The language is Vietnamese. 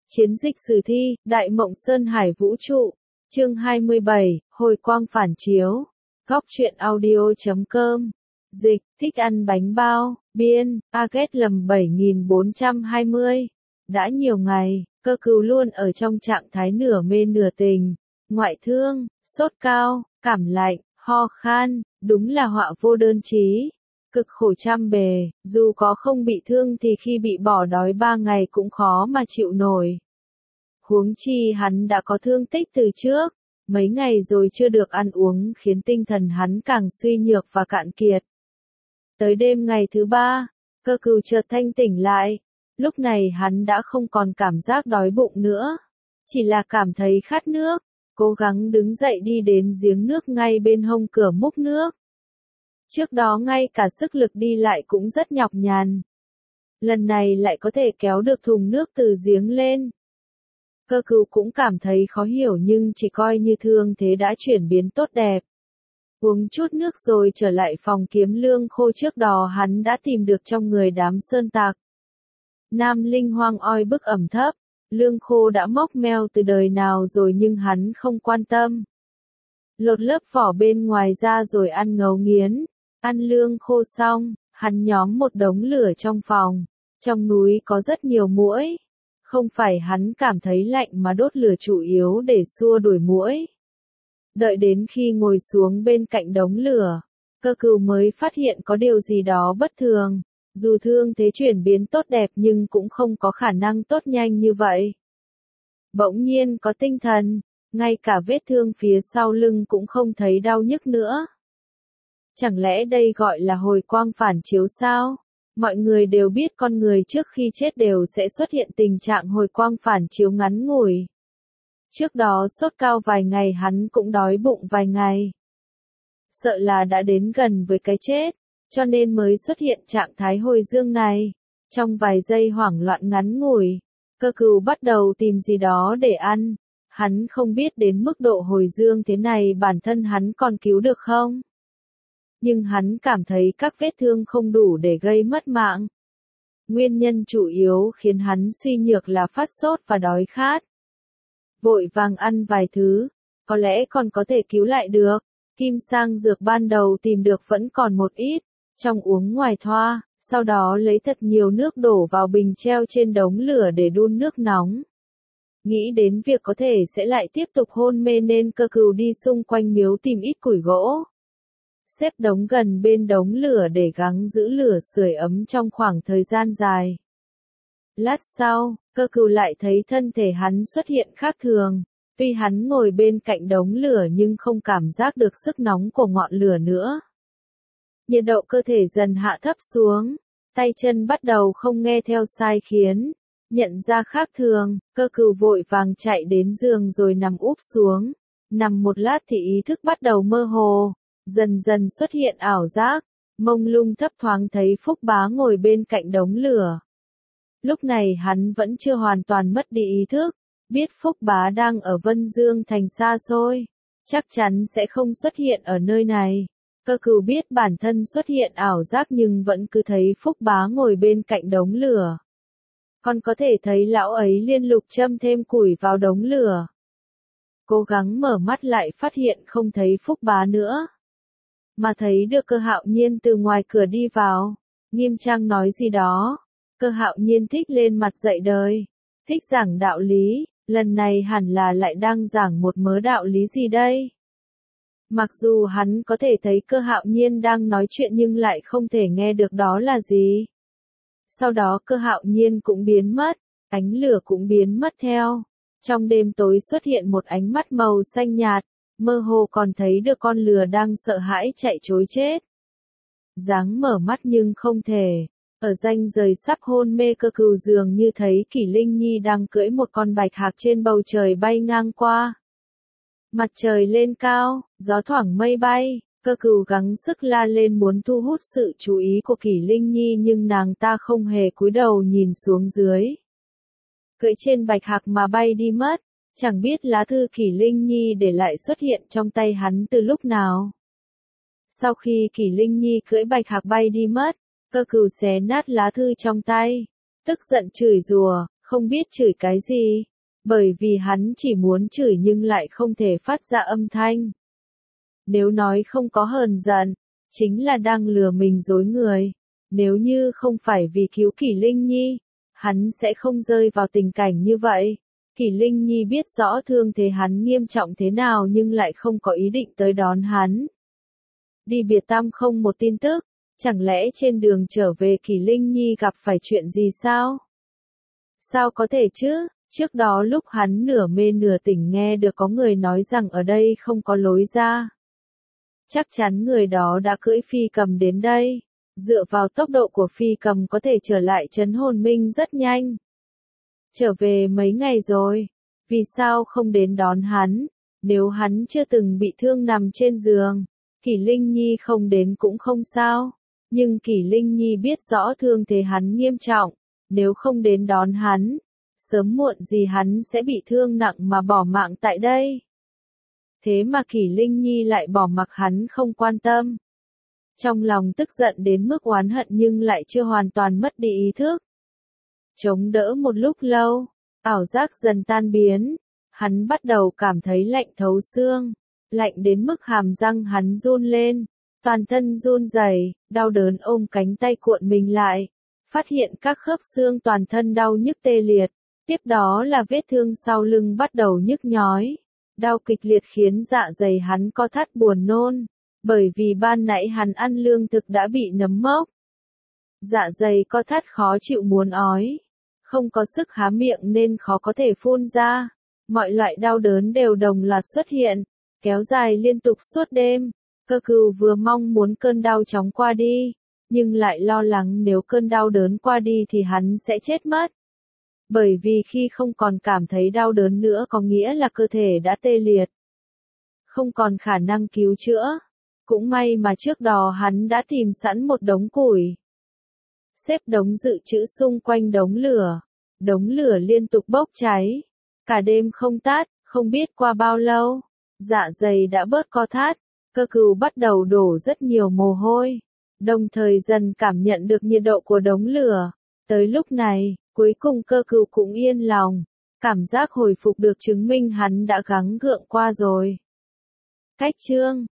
Chiến dịch sử thi, Đại Mộng Sơn Hải Vũ Trụ. Chương 27, Hồi quang phản chiếu. Góc truyện audio.com. Dịch, thích ăn bánh bao, biên, Aget lầm 7420. Đã nhiều ngày, Cơ Cừu luôn ở trong trạng thái nửa mê nửa tình. Ngoại thương, sốt cao, cảm lạnh, ho khan, đúng là họa vô đơn chí. Cực khổ trăm bề, dù có không bị thương thì khi bị bỏ đói 3 ngày cũng khó mà chịu nổi. Huống chi hắn đã có thương tích từ trước, mấy ngày rồi chưa được ăn uống khiến tinh thần hắn càng suy nhược và cạn kiệt. Tới đêm ngày thứ 3, Cơ Cừu chợt thanh tỉnh lại, lúc này hắn đã không còn cảm giác đói bụng nữa, chỉ là cảm thấy khát nước, cố gắng đứng dậy đi đến giếng nước ngay bên hông cửa múc nước. Trước đó ngay cả sức lực đi lại cũng rất nhọc nhằn. Lần này lại có thể kéo được thùng nước từ giếng lên. Cơ Cừu cũng cảm thấy khó hiểu nhưng chỉ coi như thương thế đã chuyển biến tốt đẹp. Uống chút nước rồi trở lại phòng kiếm lương khô trước đó hắn đã tìm được trong người đám sơn tặc. Nam Linh hoang oi bức ẩm thấp, lương khô đã mốc meo từ đời nào rồi nhưng hắn không quan tâm. Lột lớp vỏ bên ngoài ra rồi ăn ngấu nghiến. Ăn lương khô xong, hắn nhóm một đống lửa trong phòng. Trong núi có rất nhiều muỗi. Không phải hắn cảm thấy lạnh mà đốt lửa chủ yếu để xua đuổi muỗi. Đợi đến khi ngồi xuống bên cạnh đống lửa, Cơ Cừu mới phát hiện có điều gì đó bất thường. Dù thương thế chuyển biến tốt đẹp nhưng cũng không có khả năng tốt nhanh như vậy. Bỗng nhiên có tinh thần, ngay cả vết thương phía sau lưng cũng không thấy đau nhức nữa. Chẳng lẽ đây gọi là hồi quang phản chiếu sao? Mọi người đều biết con người trước khi chết đều sẽ xuất hiện tình trạng hồi quang phản chiếu ngắn ngủi. Trước đó sốt cao vài ngày hắn cũng đói bụng vài ngày. Sợ là đã đến gần với cái chết, cho nên mới xuất hiện trạng thái hồi dương này. Trong vài giây hoảng loạn ngắn ngủi, Cơ Cừu bắt đầu tìm gì đó để ăn. Hắn không biết đến mức độ hồi dương thế này bản thân hắn còn cứu được không? Nhưng hắn cảm thấy các vết thương không đủ để gây mất mạng. Nguyên nhân chủ yếu khiến hắn suy nhược là phát sốt và đói khát. Vội vàng ăn vài thứ, có lẽ còn có thể cứu lại được. Kim sang dược ban đầu tìm được vẫn còn một ít, trong uống ngoài thoa, sau đó lấy thật nhiều nước đổ vào bình treo trên đống lửa để đun nước nóng. Nghĩ đến việc có thể sẽ lại tiếp tục hôn mê nên Cơ Cừu đi xung quanh miếu tìm ít củi gỗ. Xếp đống gần bên đống lửa để gắng giữ lửa sưởi ấm trong khoảng thời gian dài. Lát sau, Cơ Cừu lại thấy thân thể hắn xuất hiện khác thường. Tuy hắn ngồi bên cạnh đống lửa nhưng không cảm giác được sức nóng của ngọn lửa nữa. Nhiệt độ cơ thể dần hạ thấp xuống, tay chân bắt đầu không nghe theo sai khiến. Nhận ra khác thường, Cơ Cừu vội vàng chạy đến giường rồi nằm úp xuống. Nằm một lát thì ý thức bắt đầu mơ hồ. Dần dần xuất hiện ảo giác, mông lung thấp thoáng thấy Phúc Bá ngồi bên cạnh đống lửa. Lúc này hắn vẫn chưa hoàn toàn mất đi ý thức, biết Phúc Bá đang ở Vân Dương thành xa xôi, chắc chắn sẽ không xuất hiện ở nơi này. Cơ Cừu biết bản thân xuất hiện ảo giác nhưng vẫn cứ thấy Phúc Bá ngồi bên cạnh đống lửa. Còn có thể thấy lão ấy liên tục châm thêm củi vào đống lửa. Cố gắng mở mắt lại phát hiện không thấy Phúc Bá nữa. Mà thấy được Cơ Hạo Nhiên từ ngoài cửa đi vào. Nghiêm trang nói gì đó. Cơ Hạo Nhiên thích lên mặt dạy đời. Thích giảng đạo lý. Lần này hẳn là lại đang giảng một mớ đạo lý gì đây? Mặc dù hắn có thể thấy Cơ Hạo Nhiên đang nói chuyện nhưng lại không thể nghe được đó là gì. Sau đó Cơ Hạo Nhiên cũng biến mất. Ánh lửa cũng biến mất theo. Trong đêm tối xuất hiện một ánh mắt màu xanh nhạt. Mơ hồ còn thấy được con lừa đang sợ hãi chạy trối chết. Dáng mở mắt nhưng không thể. Ở ranh rời sắp hôn mê Cơ Cừu dường như thấy Kỷ Linh Nhi đang cưỡi một con bạch hạc trên bầu trời bay ngang qua. Mặt trời lên cao, gió thoảng mây bay, Cơ Cừu gắng sức la lên muốn thu hút sự chú ý của Kỷ Linh Nhi nhưng nàng ta không hề cúi đầu nhìn xuống dưới. Cưỡi trên bạch hạc mà bay đi mất. Chẳng biết lá thư Kỷ Linh Nhi để lại xuất hiện trong tay hắn từ lúc nào. Sau khi Kỷ Linh Nhi cưỡi bạch hạc bay đi mất, Cơ Cừu xé nát lá thư trong tay. Tức giận chửi rủa, không biết chửi cái gì, bởi vì hắn chỉ muốn chửi nhưng lại không thể phát ra âm thanh. Nếu nói không có hờn giận, chính là đang lừa mình dối người. Nếu như không phải vì cứu Kỷ Linh Nhi, hắn sẽ không rơi vào tình cảnh như vậy. Kỷ Linh Nhi biết rõ thương thế hắn nghiêm trọng thế nào nhưng lại không có ý định tới đón hắn. Đi biệt tăm không một tin tức, chẳng lẽ trên đường trở về Kỷ Linh Nhi gặp phải chuyện gì sao? Sao có thể chứ, trước đó lúc hắn nửa mê nửa tỉnh nghe được có người nói rằng ở đây không có lối ra. Chắc chắn người đó đã cưỡi phi cầm đến đây, dựa vào tốc độ của phi cầm có thể trở lại trấn hồn minh rất nhanh. Trở về mấy ngày rồi, vì sao không đến đón hắn, nếu hắn chưa từng bị thương nằm trên giường, Kỷ Linh Nhi không đến cũng không sao, nhưng Kỷ Linh Nhi biết rõ thương thế hắn nghiêm trọng, nếu không đến đón hắn, sớm muộn gì hắn sẽ bị thương nặng mà bỏ mạng tại đây. Thế mà Kỷ Linh Nhi lại bỏ mặc hắn không quan tâm. Trong lòng tức giận đến mức oán hận nhưng lại chưa hoàn toàn mất đi ý thức. Chống đỡ một lúc lâu, ảo giác dần tan biến, hắn bắt đầu cảm thấy lạnh thấu xương, lạnh đến mức hàm răng hắn run lên, toàn thân run rẩy, đau đớn ôm cánh tay cuộn mình lại, phát hiện các khớp xương toàn thân đau nhức tê liệt, tiếp đó là vết thương sau lưng bắt đầu nhức nhói. Đau kịch liệt khiến dạ dày hắn co thắt buồn nôn, bởi vì ban nãy hắn ăn lương thực đã bị nấm mốc. Dạ dày co thắt khó chịu muốn ói, không có sức há miệng nên khó có thể phun ra. Mọi loại đau đớn đều đồng loạt xuất hiện, kéo dài liên tục suốt đêm. Cơ cừu vừa mong muốn cơn đau chóng qua đi, nhưng lại lo lắng nếu cơn đau đớn qua đi thì hắn sẽ chết mất. Bởi vì khi không còn cảm thấy đau đớn nữa có nghĩa là cơ thể đã tê liệt, không còn khả năng cứu chữa. Cũng may mà trước đó hắn đã tìm sẵn một đống củi, xếp đống dự trữ xung quanh đống lửa liên tục bốc cháy, cả đêm không tắt, không biết qua bao lâu, dạ dày đã bớt co thắt, cơ cừu bắt đầu đổ rất nhiều mồ hôi, đồng thời dần cảm nhận được nhiệt độ của đống lửa. Tới lúc này, cuối cùng cơ cừu cũng yên lòng, cảm giác hồi phục được chứng minh hắn đã gắng gượng qua rồi. Cách chương